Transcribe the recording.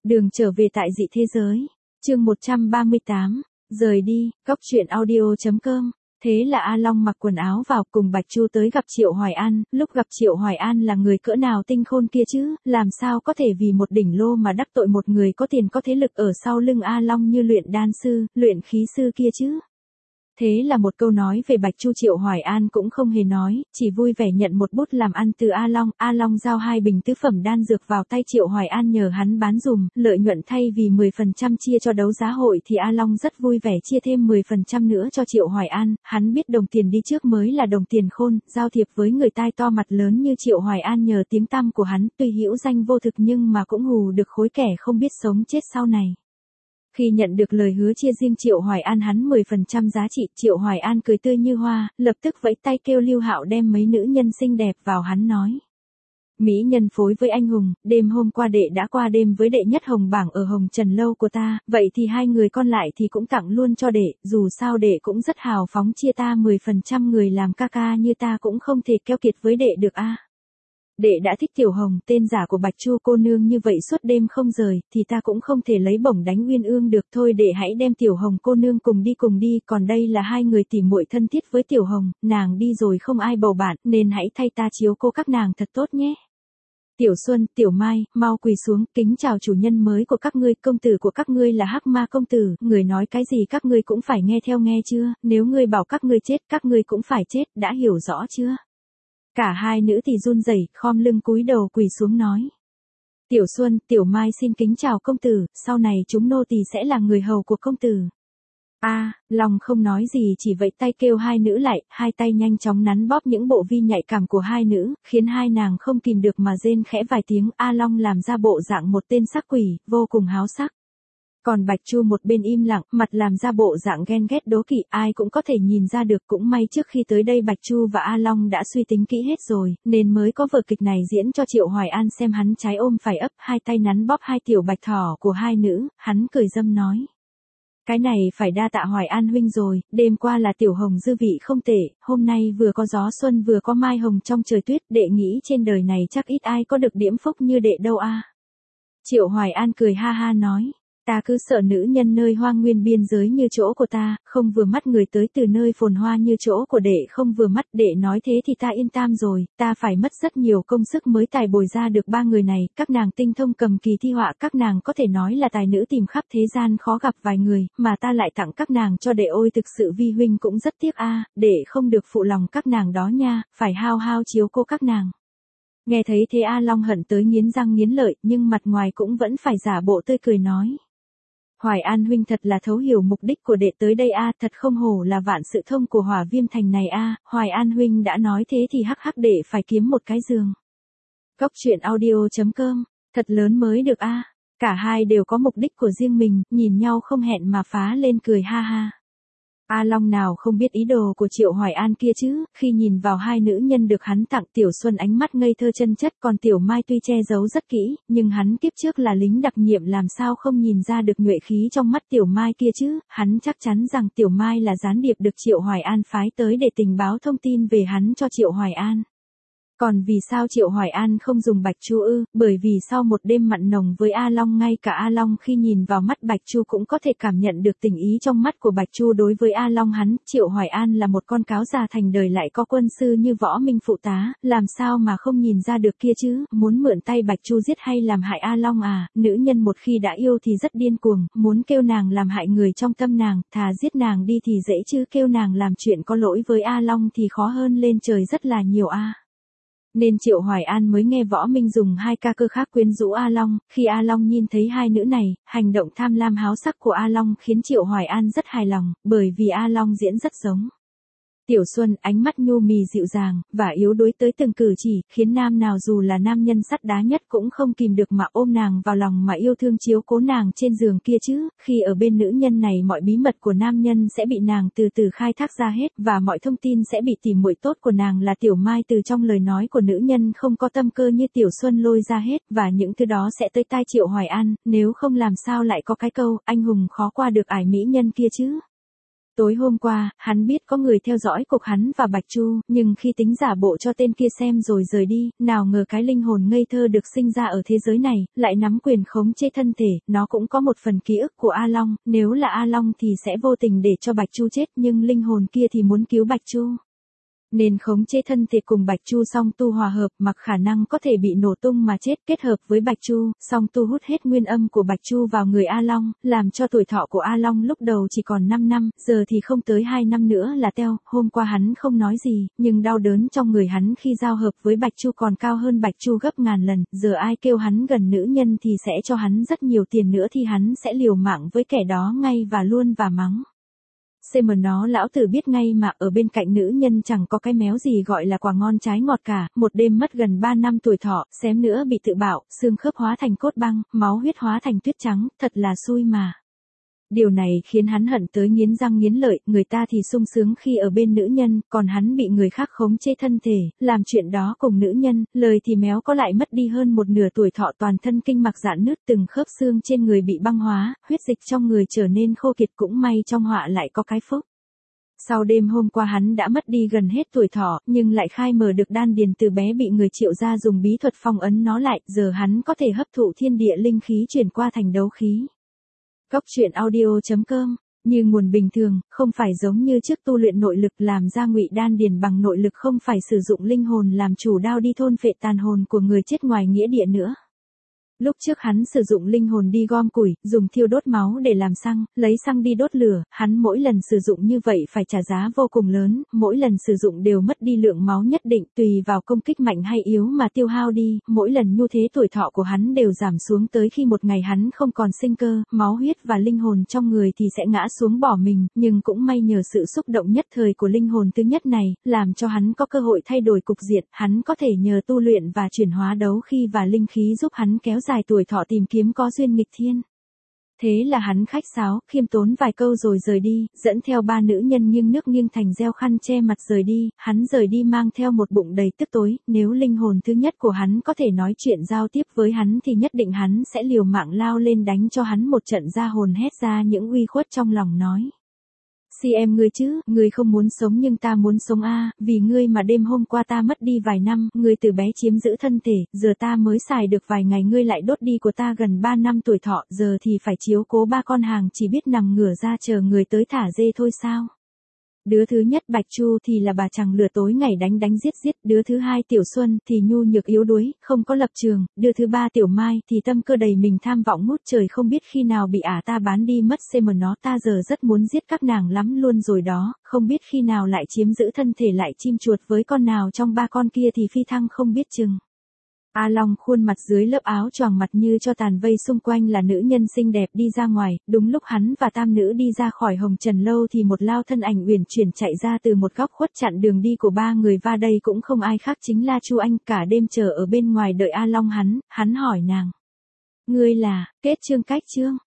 Đường trở về tại dị thế giới. Chương 138. Rời đi. Góc truyện audio.com. Thế là A Long mặc quần áo vào cùng Bạch Chu tới gặp Triệu Hoài An, lúc gặp Triệu Hoài An là người cỡ nào tinh khôn kia chứ, làm sao có thể vì một đỉnh lô mà đắc tội một người có tiền có thế lực ở sau lưng A Long như luyện đan sư, luyện khí sư kia chứ. Thế là một câu nói về Bạch Chu Triệu Hoài An cũng không hề nói, chỉ vui vẻ nhận một bút làm ăn từ A Long giao 2 bình tứ phẩm đan dược vào tay Triệu Hoài An nhờ hắn bán dùm, lợi nhuận thay vì 10% chia cho đấu giá hội thì A Long rất vui vẻ chia thêm 10% nữa cho Triệu Hoài An, hắn biết đồng tiền đi trước mới là đồng tiền khôn, giao thiệp với người tai to mặt lớn như Triệu Hoài An nhờ tiếng tăm của hắn, tuy hữu danh vô thực nhưng mà cũng hù được khối kẻ không biết sống chết sau này. Khi nhận được lời hứa chia riêng Triệu Hoài An hắn 10% giá trị, Triệu Hoài An cười tươi như hoa, lập tức vẫy tay kêu Lưu Hạo đem mấy nữ nhân xinh đẹp vào hắn nói. Mỹ nhân phối với anh hùng, đêm hôm qua đệ đã qua đêm với đệ nhất hồng bảng ở Hồng Trần Lâu của ta, vậy thì 2 người còn lại thì cũng tặng luôn cho đệ, dù sao đệ cũng rất hào phóng chia ta 10% người làm ca ca như ta cũng không thể keo kiệt với đệ được a. Đệ đã thích Tiểu Hồng, tên giả của Bạch Chu cô nương như vậy suốt đêm không rời, thì ta cũng không thể lấy bổng đánh Uyên Ương được thôi, đệ hãy đem Tiểu Hồng cô nương cùng đi, còn đây là 2 người tỉ muội thân thiết với Tiểu Hồng, nàng đi rồi không ai bầu bạn, nên hãy thay ta chiếu cô các nàng thật tốt nhé. Tiểu Xuân, Tiểu Mai, mau quỳ xuống, kính chào chủ nhân mới của các ngươi, công tử của các ngươi là Hắc Ma công tử, người nói cái gì các ngươi cũng phải nghe theo nghe chưa, nếu ngươi bảo các ngươi chết, các ngươi cũng phải chết, đã hiểu rõ chưa? Cả 2 nữ thì run rẩy, khom lưng cúi đầu quỳ xuống nói. Tiểu Xuân, Tiểu Mai xin kính chào công tử, sau này chúng nô tỳ sẽ là người hầu của công tử. Long không nói gì chỉ vẫy tay kêu 2 nữ lại, 2 tay nhanh chóng nắn bóp những bộ vi nhạy cảm của 2 nữ, khiến 2 nàng không kìm được mà rên khẽ vài tiếng. A Long làm ra bộ dạng một tên sắc quỷ, vô cùng háo sắc. Còn Bạch Chu một bên im lặng, mặt làm ra bộ dạng ghen ghét đố kỵ, ai cũng có thể nhìn ra được, cũng may trước khi tới đây Bạch Chu và A Long đã suy tính kỹ hết rồi, nên mới có vở kịch này diễn cho Triệu Hoài An xem hắn trái ôm phải ấp, 2 tay nắn bóp 2 tiểu bạch thỏ của 2 nữ, hắn cười dâm nói. Cái này phải đa tạ Hoài An huynh rồi, đêm qua là Tiểu Hồng dư vị không tệ, hôm nay vừa có gió xuân vừa có mai hồng trong trời tuyết, đệ nghĩ trên đời này chắc ít ai có được điểm phúc như đệ đâu a. Triệu Hoài An cười ha ha nói. Ta cứ sợ nữ nhân nơi hoang nguyên biên giới như chỗ của ta, không vừa mắt người tới từ nơi phồn hoa như chỗ của đệ không vừa mắt, đệ nói thế thì ta yên tâm rồi, ta phải mất rất nhiều công sức mới tài bồi ra được 3 người này, các nàng tinh thông cầm kỳ thi họa, các nàng có thể nói là tài nữ tìm khắp thế gian khó gặp vài người, mà ta lại tặng các nàng cho đệ, ôi thực sự vi huynh cũng rất tiếc a, đệ không được phụ lòng các nàng đó nha, phải hao hao chiếu cô các nàng. Nghe thấy thế A Long hận tới nghiến răng nghiến lợi, nhưng mặt ngoài cũng vẫn phải giả bộ tươi cười nói. Hoài An huynh thật là thấu hiểu mục đích của đệ tới đây a, thật không hổ là vạn sự thông của Hỏa Viêm thành này a, Hoài An huynh đã nói thế thì hắc hắc đệ phải kiếm một cái giường. Góc truyện audio.com, thật lớn mới được a. Cả 2 đều có mục đích của riêng mình, nhìn nhau không hẹn mà phá lên cười ha ha. A Long nào không biết ý đồ của Triệu Hoài An kia chứ, khi nhìn vào 2 nữ nhân được hắn tặng, Tiểu Xuân ánh mắt ngây thơ chân chất, còn Tiểu Mai tuy che giấu rất kỹ, nhưng hắn kiếp trước là lính đặc nhiệm làm sao không nhìn ra được nhuệ khí trong mắt Tiểu Mai kia chứ, hắn chắc chắn rằng Tiểu Mai là gián điệp được Triệu Hoài An phái tới để tình báo thông tin về hắn cho Triệu Hoài An. Còn vì sao Triệu Hoài An không dùng Bạch Chu ư? Bởi vì sau một đêm mặn nồng với A Long, ngay cả A Long khi nhìn vào mắt Bạch Chu cũng có thể cảm nhận được tình ý trong mắt của Bạch Chu đối với A Long. Hắn, Triệu Hoài An là một con cáo già thành đời lại có quân sư như Võ Minh phụ tá, làm sao mà không nhìn ra được kia chứ, muốn mượn tay Bạch Chu giết hay làm hại A Long à, nữ nhân một khi đã yêu thì rất điên cuồng, muốn kêu nàng làm hại người trong tâm nàng, thà giết nàng đi thì dễ chứ kêu nàng làm chuyện có lỗi với A Long thì khó hơn lên trời rất là nhiều a. Nên Triệu Hoài An mới nghe Võ Minh dùng 2 ca cơ khác quyến rũ A Long, khi A Long nhìn thấy 2 nữ này, hành động tham lam háo sắc của A Long khiến Triệu Hoài An rất hài lòng, bởi vì A Long diễn rất giống Tiểu Xuân, ánh mắt nhu mì dịu dàng, và yếu đuối tới từng cử chỉ, khiến nam nào dù là nam nhân sắt đá nhất cũng không kìm được mà ôm nàng vào lòng mà yêu thương chiếu cố nàng trên giường kia chứ, khi ở bên nữ nhân này mọi bí mật của nam nhân sẽ bị nàng từ từ khai thác ra hết, và mọi thông tin sẽ bị tỉ muội tốt của nàng là Tiểu Mai từ trong lời nói của nữ nhân không có tâm cơ như Tiểu Xuân lôi ra hết, và những thứ đó sẽ tới tai Triệu Hoài An, nếu không làm sao lại có cái câu, anh hùng khó qua được ải mỹ nhân kia chứ. Tối hôm qua, hắn biết có người theo dõi cuộc hắn và Bạch Chu, nhưng khi tính giả bộ cho tên kia xem rồi rời đi, nào ngờ cái linh hồn ngây thơ được sinh ra ở thế giới này, lại nắm quyền khống chế thân thể, nó cũng có một phần ký ức của A Long, nếu là A Long thì sẽ vô tình để cho Bạch Chu chết, nhưng linh hồn kia thì muốn cứu Bạch Chu. Nên khống chế thân thể cùng Bạch Chu song tu hòa hợp, mặc khả năng có thể bị nổ tung mà chết, kết hợp với Bạch Chu, song tu hút hết nguyên âm của Bạch Chu vào người A Long, làm cho tuổi thọ của A Long lúc đầu chỉ còn 5 năm, giờ thì không tới 2 năm nữa là teo. Hôm qua hắn không nói gì, nhưng đau đớn trong người hắn khi giao hợp với Bạch Chu còn cao hơn Bạch Chu gấp ngàn lần, giờ ai kêu hắn gần nữ nhân thì sẽ cho hắn rất nhiều tiền nữa thì hắn sẽ liều mạng với kẻ đó ngay và luôn và mắng. Xem nó lão tử biết ngay mà, ở bên cạnh nữ nhân chẳng có cái méo gì gọi là quả ngon trái ngọt cả, một đêm mất gần 3 năm tuổi thọ, xém nữa bị tự bạo, xương khớp hóa thành cốt băng, máu huyết hóa thành tuyết trắng, thật là xui mà. Điều này khiến hắn hận tới nghiến răng nghiến lợi, người ta thì sung sướng khi ở bên nữ nhân, còn hắn bị người khác khống chế thân thể, làm chuyện đó cùng nữ nhân, lời thì méo có lại mất đi hơn một nửa tuổi thọ, toàn thân kinh mạch rạn nứt, từng khớp xương trên người bị băng hóa, huyết dịch trong người trở nên khô kiệt, cũng may trong họa lại có cái phúc. Sau đêm hôm qua hắn đã mất đi gần hết tuổi thọ, nhưng lại khai mở được đan điền từ bé bị người Triệu gia dùng bí thuật phong ấn nó lại, giờ hắn có thể hấp thụ thiên địa linh khí chuyển qua thành đấu khí. Góc truyện audio.com, như nguồn bình thường, không phải giống như trước tu luyện nội lực làm ra ngụy đan điền bằng nội lực, không phải sử dụng linh hồn làm chủ đao đi thôn phệ tàn hồn của người chết ngoài nghĩa địa nữa. Lúc trước hắn sử dụng linh hồn đi gom củi, dùng thiêu đốt máu để làm xăng, lấy xăng đi đốt lửa, hắn mỗi lần sử dụng như vậy phải trả giá vô cùng lớn, mỗi lần sử dụng đều mất đi lượng máu nhất định, tùy vào công kích mạnh hay yếu mà tiêu hao đi, mỗi lần như thế tuổi thọ của hắn đều giảm xuống tới khi một ngày hắn không còn sinh cơ, máu huyết và linh hồn trong người thì sẽ ngã xuống bỏ mình, nhưng cũng may nhờ sự xúc động nhất thời của linh hồn thứ nhất này, làm cho hắn có cơ hội thay đổi cục diện, hắn có thể nhờ tu luyện và chuyển hóa đấu khí và linh khí giúp hắn kéo dài tuổi thọ, tìm kiếm có duyên nghịch thiên. Thế là hắn khách sáo, khiêm tốn vài câu rồi rời đi, dẫn theo 3 nữ nhân nghiêng nước nghiêng thành gieo khăn che mặt rời đi, hắn rời đi mang theo một bụng đầy tức tối, nếu linh hồn thứ nhất của hắn có thể nói chuyện giao tiếp với hắn thì nhất định hắn sẽ liều mạng lao lên đánh cho hắn một trận ra hồn, hét ra những uy khuất trong lòng nói. Si em ngươi chứ, ngươi không muốn sống nhưng ta muốn sống a, vì ngươi mà đêm hôm qua ta mất đi vài năm, ngươi từ bé chiếm giữ thân thể, giờ ta mới xài được vài ngày ngươi lại đốt đi của ta gần 3 năm tuổi thọ, giờ thì phải chiếu cố 3 con hàng chỉ biết nằm ngửa ra chờ người tới thả dê thôi sao? Đứa thứ nhất Bạch Chu thì là bà chàng lừa tối ngày đánh đánh giết giết, đứa thứ hai Tiểu Xuân thì nhu nhược yếu đuối, không có lập trường, đứa thứ ba Tiểu Mai thì tâm cơ đầy mình tham vọng ngút trời, không biết khi nào bị ta bán đi mất, xem nó ta giờ rất muốn giết các nàng lắm luôn rồi đó, không biết khi nào lại chiếm giữ thân thể lại chim chuột với con nào trong 3 con kia thì phi thăng không biết chừng. A Long khuôn mặt dưới lớp áo choàng mặt như cho tàn, vây xung quanh là nữ nhân xinh đẹp đi ra ngoài, đúng lúc hắn và tam nữ đi ra khỏi Hồng Trần Lâu thì một lao thân ảnh uyển chuyển chạy ra từ một góc khuất chặn đường đi của 3 người, và đây cũng không ai khác chính là Chu Anh, cả đêm chờ ở bên ngoài đợi A Long hắn hỏi nàng. Ngươi là, kết chương cách chương.